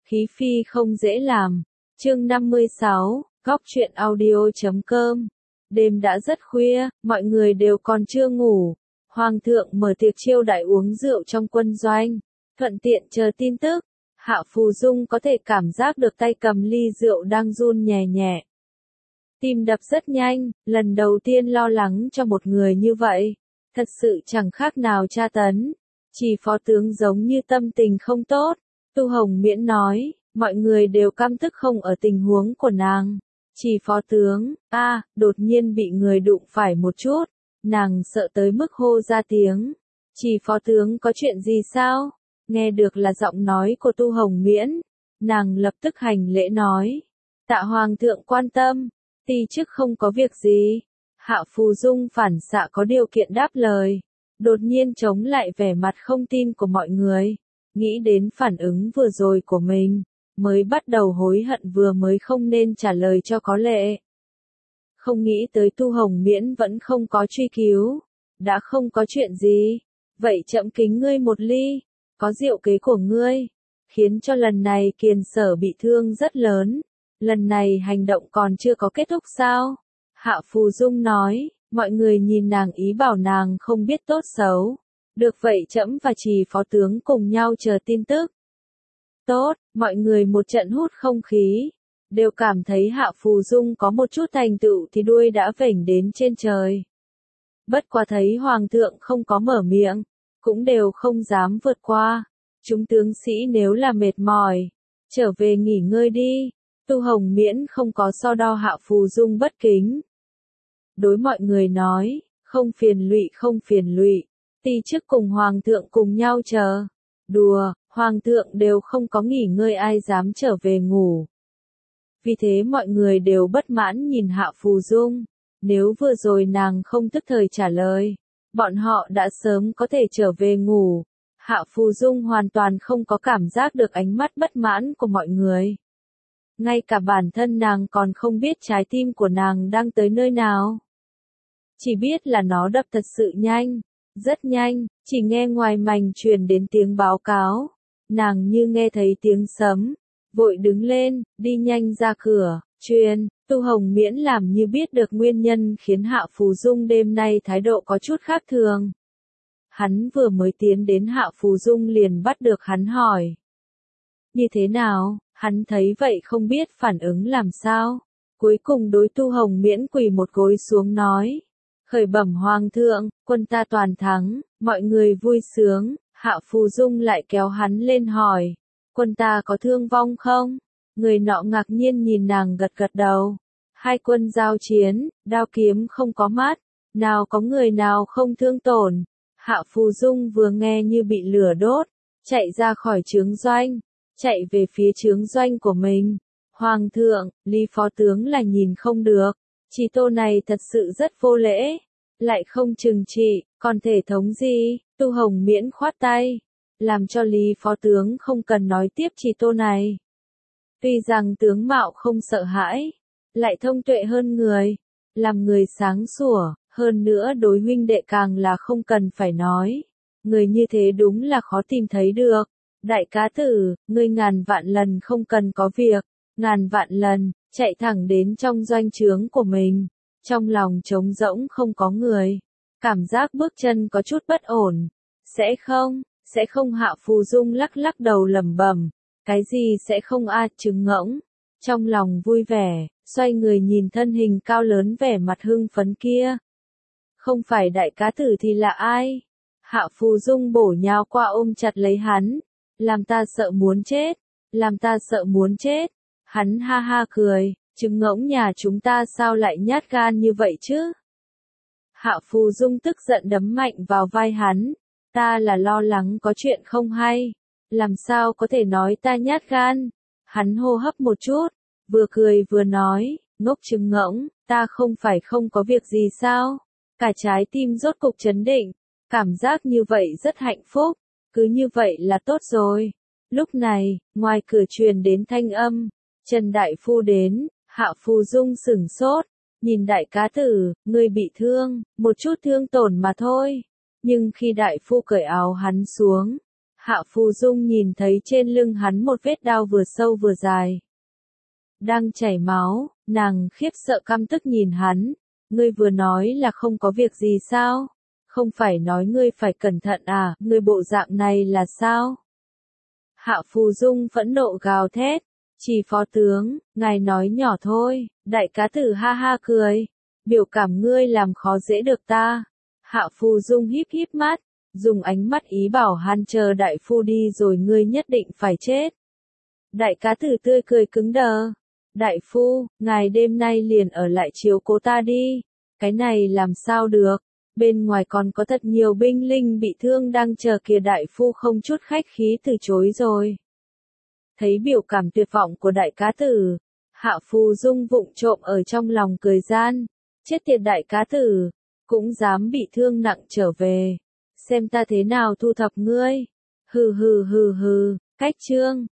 Khí phi không dễ làm. Chương 56, góc truyện audio.com. Đêm đã rất khuya, mọi người đều còn chưa ngủ. Hoàng thượng mở tiệc chiêu đãi uống rượu trong quân doanh, thuận tiện chờ tin tức. Hạ Phù Dung có thể cảm giác được tay cầm ly rượu đang run nhẹ nhẹ. Tim đập rất nhanh, lần đầu tiên lo lắng cho một người như vậy. Thật sự chẳng khác nào tra tấn. Chỉ phó tướng giống như tâm tình không tốt. Tu Hồng Miễn nói, mọi người đều căm tức không ở tình huống của nàng. Chỉ phó tướng, đột nhiên bị người đụng phải một chút. Nàng sợ tới mức hô ra tiếng. Chỉ phó tướng có chuyện gì sao? Nghe được là giọng nói của Tu Hồng Miễn. Nàng lập tức hành lễ nói. Tạ Hoàng thượng quan tâm. Ti chức không có việc gì. Hạ Phù Dung phản xạ có điều kiện đáp lời. Đột nhiên chống lại vẻ mặt không tin của mọi người. Nghĩ đến phản ứng vừa rồi của mình. Mới bắt đầu hối hận vừa mới không nên trả lời cho có lệ. Không nghĩ tới Tu Hồng Miễn vẫn không có truy cứu. Đã không có chuyện gì. Vậy chậm kính ngươi một ly. Có rượu kế của ngươi. Khiến cho lần này Kiền Sở bị thương rất lớn. Lần này hành động còn chưa có kết thúc sao? Hạ Phù Dung nói, mọi người nhìn nàng ý bảo nàng không biết tốt xấu. Được vậy trẫm và Trì phó tướng cùng nhau chờ tin tức. Tốt, mọi người một trận hút không khí. Đều cảm thấy Hạ Phù Dung có một chút thành tựu thì đuôi đã vểnh đến trên trời. Bất quá thấy Hoàng thượng không có mở miệng, cũng đều không dám vượt qua. Chúng tướng sĩ nếu là mệt mỏi, trở về nghỉ ngơi đi. Tu Hồng Miễn không có so đo Hạ Phù Dung bất kính. Đối mọi người nói, không phiền lụy, ti chức cùng Hoàng thượng cùng nhau chờ. Đùa, Hoàng thượng đều không có nghỉ ngơi ai dám trở về ngủ. Vì thế mọi người đều bất mãn nhìn Hạ Phù Dung. Nếu vừa rồi nàng không tức thời trả lời, bọn họ đã sớm có thể trở về ngủ. Hạ Phù Dung hoàn toàn không có cảm giác được ánh mắt bất mãn của mọi người. Ngay cả bản thân nàng còn không biết trái tim của nàng đang tới nơi nào. Chỉ biết là nó đập thật sự nhanh, rất nhanh, chỉ nghe ngoài mành truyền đến tiếng báo cáo. Nàng như nghe thấy tiếng sấm, vội đứng lên, đi nhanh ra cửa, truyền. Tu Hồng Miễn làm như biết được nguyên nhân khiến Hạ Phù Dung đêm nay thái độ có chút khác thường. Hắn vừa mới tiến đến Hạ Phù Dung liền bắt được hắn hỏi. Như thế nào? Hắn thấy vậy không biết phản ứng làm sao. Cuối cùng đối Tu Hồng Miễn quỳ một gối xuống nói. Khởi bẩm Hoàng thượng, quân ta toàn thắng, mọi người vui sướng. Hạ Phù Dung lại kéo hắn lên hỏi. Quân ta có thương vong không? Người nọ ngạc nhiên nhìn nàng gật gật đầu. Hai quân giao chiến, đao kiếm không có mắt. Nào có người nào không thương tổn. Hạ Phù Dung vừa nghe như bị lửa đốt. Chạy ra khỏi trướng doanh. Chạy về phía trướng doanh của mình. Hoàng thượng, Lý phó tướng là nhìn không được. Chỉ tô này thật sự rất vô lễ. Lại không trừng trị, còn thể thống gì? Tu Hồng Miễn khoát tay. Làm cho Lý phó tướng không cần nói tiếp chỉ tô này. Tuy rằng tướng mạo không sợ hãi. Lại thông tuệ hơn người. Làm người sáng sủa, hơn nữa đối huynh đệ càng là không cần phải nói. Người như thế đúng là khó tìm thấy được. Đại cá tử, ngươi ngàn vạn lần không cần có việc, ngàn vạn lần, chạy thẳng đến trong doanh trướng của mình. Trong lòng trống rỗng không có người. Cảm giác bước chân có chút bất ổn. Sẽ không Hạ Phù Dung lắc lắc đầu lẩm bẩm. Cái gì sẽ không trứng ngỗng. Trong lòng vui vẻ, xoay người nhìn thân hình cao lớn vẻ mặt hưng phấn kia. Không phải đại cá tử thì là ai? Hạ Phù Dung bổ nhào qua ôm chặt lấy hắn. Làm ta sợ muốn chết, làm ta sợ muốn chết. Hắn ha ha cười, trứng ngỗng nhà chúng ta sao lại nhát gan như vậy chứ? Hạ Phù Dung tức giận đấm mạnh vào vai hắn. Ta là lo lắng có chuyện không hay. Làm sao có thể nói ta nhát gan? Hắn hô hấp một chút, vừa cười vừa nói, ngốc trứng ngỗng, ta không phải không có việc gì sao? Cả trái tim rốt cục trấn định, cảm giác như vậy rất hạnh phúc. Cứ như vậy là tốt rồi. Lúc này, ngoài cửa truyền đến thanh âm. Trần Đại Phu đến. Hạ Phù Dung sửng sốt. Nhìn đại cá tử, ngươi bị thương. Một chút thương tổn mà thôi. Nhưng khi Đại Phu cởi áo hắn xuống. Hạ Phù Dung nhìn thấy trên lưng hắn một vết đao vừa sâu vừa dài. Đang chảy máu, nàng khiếp sợ căm tức nhìn hắn. Ngươi vừa nói là không có việc gì sao? Không phải nói ngươi phải cẩn thận à, ngươi bộ dạng này là sao? Hạ Phù Dung phẫn nộ gào thét. Chỉ phó tướng, ngài nói nhỏ thôi, đại cá tử ha ha cười. Biểu cảm ngươi làm khó dễ được ta. Hạ Phù Dung híp híp mắt, dùng ánh mắt ý bảo hắn chờ đại phu đi rồi ngươi nhất định phải chết. Đại cá tử tươi cười cứng đờ. Đại phu, ngài đêm nay liền ở lại chiếu cố ta đi. Cái này làm sao được, bên ngoài còn có thật nhiều binh linh bị thương đang chờ kìa. Đại phu không chút khách khí từ chối rồi. Thấy biểu cảm tuyệt vọng của đại cá tử, Hạ Phù Dung vụng trộm ở trong lòng cười gian. Chết tiệt đại cá tử, cũng dám bị thương nặng trở về. Xem ta thế nào thu thập ngươi. Hừ hừ hừ hừ, cách chương.